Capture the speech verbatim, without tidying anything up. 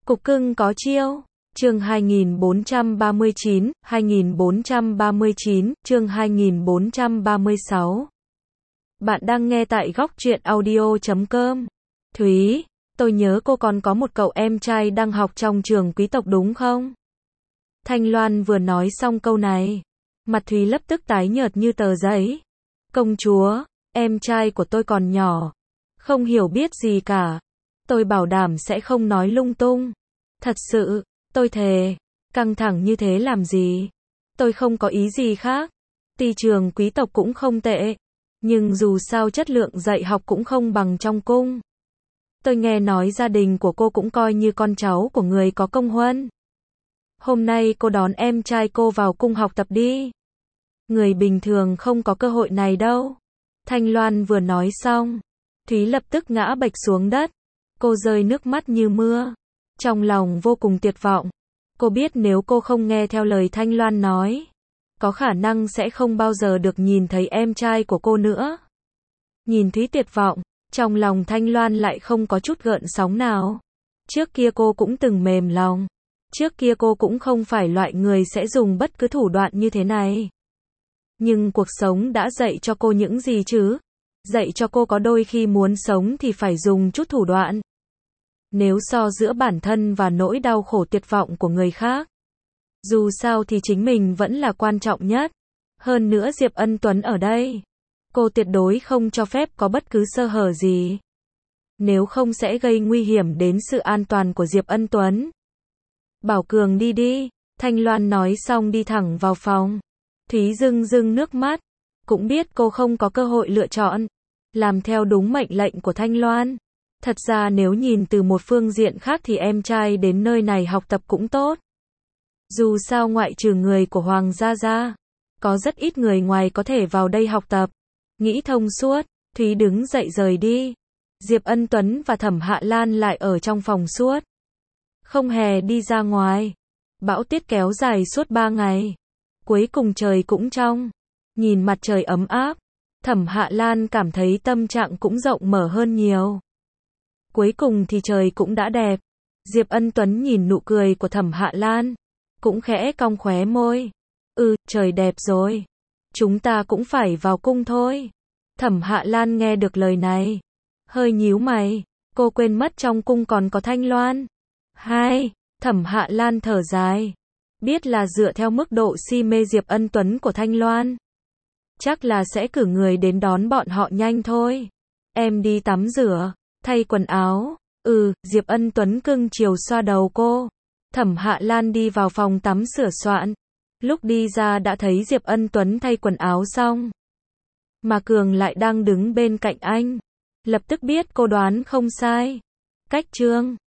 Cục cưng có chiêu. Chương hai nghìn bốn trăm ba mươi chín, hai nghìn bốn trăm ba mươi chín, chương hai nghìn bốn trăm ba mươi sáu. Bạn đang nghe tại góc truyện audio chấm com. Thúy, tôi nhớ cô còn có một cậu em trai đang học trong trường quý tộc đúng không? Thanh Loan vừa nói xong câu này, mặt Thúy lập tức tái nhợt như tờ giấy. Công chúa, em trai của tôi còn nhỏ, không hiểu biết gì cả. Tôi bảo đảm sẽ không nói lung tung. Thật sự, tôi thề. Căng thẳng như thế làm gì? Tôi không có ý gì khác. Tuy trường quý tộc cũng không tệ, nhưng dù sao chất lượng dạy học cũng không bằng trong cung. Tôi nghe nói gia đình của cô cũng coi như con cháu của người có công huân. Hôm nay cô đón em trai cô vào cung học tập đi. Người bình thường không có cơ hội này đâu. Thanh Loan vừa nói xong, Thúy lập tức ngã bạch xuống đất. Cô rơi nước mắt như mưa, trong lòng vô cùng tuyệt vọng. Cô biết nếu cô không nghe theo lời Thanh Loan nói, có khả năng sẽ không bao giờ được nhìn thấy em trai của cô nữa. Nhìn Thúy tuyệt vọng, trong lòng Thanh Loan lại không có chút gợn sóng nào. Trước kia cô cũng từng mềm lòng. Trước kia cô cũng không phải loại người sẽ dùng bất cứ thủ đoạn như thế này. Nhưng cuộc sống đã dạy cho cô những gì chứ? Dạy cho cô có đôi khi muốn sống thì phải dùng chút thủ đoạn. Nếu so giữa bản thân và nỗi đau khổ tuyệt vọng của người khác, dù sao thì chính mình vẫn là quan trọng nhất. Hơn nữa Diệp Ân Tuấn ở đây, cô tuyệt đối không cho phép có bất cứ sơ hở gì. Nếu không sẽ gây nguy hiểm đến sự an toàn của Diệp Ân Tuấn. Bảo Cường đi đi, Thanh Loan nói xong đi thẳng vào phòng. Thúy rưng rưng nước mắt, cũng biết cô không có cơ hội lựa chọn, làm theo đúng mệnh lệnh của Thanh Loan. Thật ra nếu nhìn từ một phương diện khác thì em trai đến nơi này học tập cũng tốt. Dù sao ngoại trừ người của Hoàng gia ra, có rất ít người ngoài có thể vào đây học tập. Nghĩ thông suốt, Thúy đứng dậy rời đi. Diệp Ân Tuấn và Thẩm Hạ Lan lại ở trong phòng suốt, không hề đi ra ngoài. Bão tuyết kéo dài suốt ba ngày. Cuối cùng trời cũng trong. Nhìn mặt trời ấm áp, Thẩm Hạ Lan cảm thấy tâm trạng cũng rộng mở hơn nhiều. Cuối cùng thì trời cũng đã đẹp. Diệp Ân Tuấn nhìn nụ cười của Thẩm Hạ Lan, cũng khẽ cong khóe môi. Ừ, trời đẹp rồi. Chúng ta cũng phải vào cung thôi. Thẩm Hạ Lan nghe được lời này, hơi nhíu mày. Cô quên mất trong cung còn có Thanh Loan. Hai, Thẩm Hạ Lan thở dài. Biết là dựa theo mức độ si mê Diệp Ân Tuấn của Thanh Loan, chắc là sẽ cử người đến đón bọn họ nhanh thôi. Em đi tắm rửa, thay quần áo. Ừ, Diệp Ân Tuấn cưng chiều xoa đầu cô. Thẩm Hạ Lan đi vào phòng tắm sửa soạn. Lúc đi ra đã thấy Diệp Ân Tuấn thay quần áo xong, mà Cường lại đang đứng bên cạnh anh. Lập tức biết cô đoán không sai. Cách trương